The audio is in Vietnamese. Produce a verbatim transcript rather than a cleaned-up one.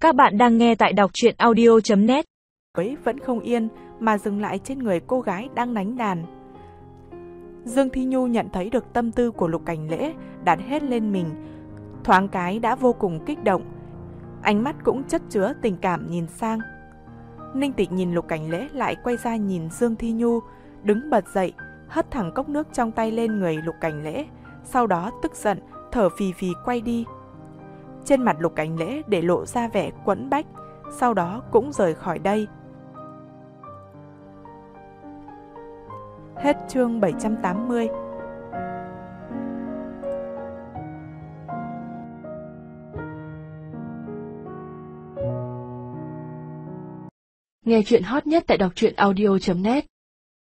Các bạn đang nghe tại đọc truyện audio chấm net. Ấy vẫn không yên mà dừng lại trên người cô gái đang đánh đàn. Dương Thi Nhu nhận thấy được tâm tư của Lục Cảnh Lễ đặt hết lên mình, thoáng cái đã vô cùng kích động, ánh mắt cũng chất chứa tình cảm nhìn sang. Ninh Tịch nhìn Lục Cảnh Lễ lại quay ra nhìn Dương Thi Nhu, đứng bật dậy, hất thẳng cốc nước trong tay lên người Lục Cảnh Lễ, sau đó tức giận, thở phì phì quay đi. Trên mặt Lục Cảnh Lễ để lộ ra vẻ quẫn bách, sau đó cũng rời khỏi đây. Hết chương bảy trăm tám mươi. Nghe truyện hot nhất tại đọc truyện audio chấm net.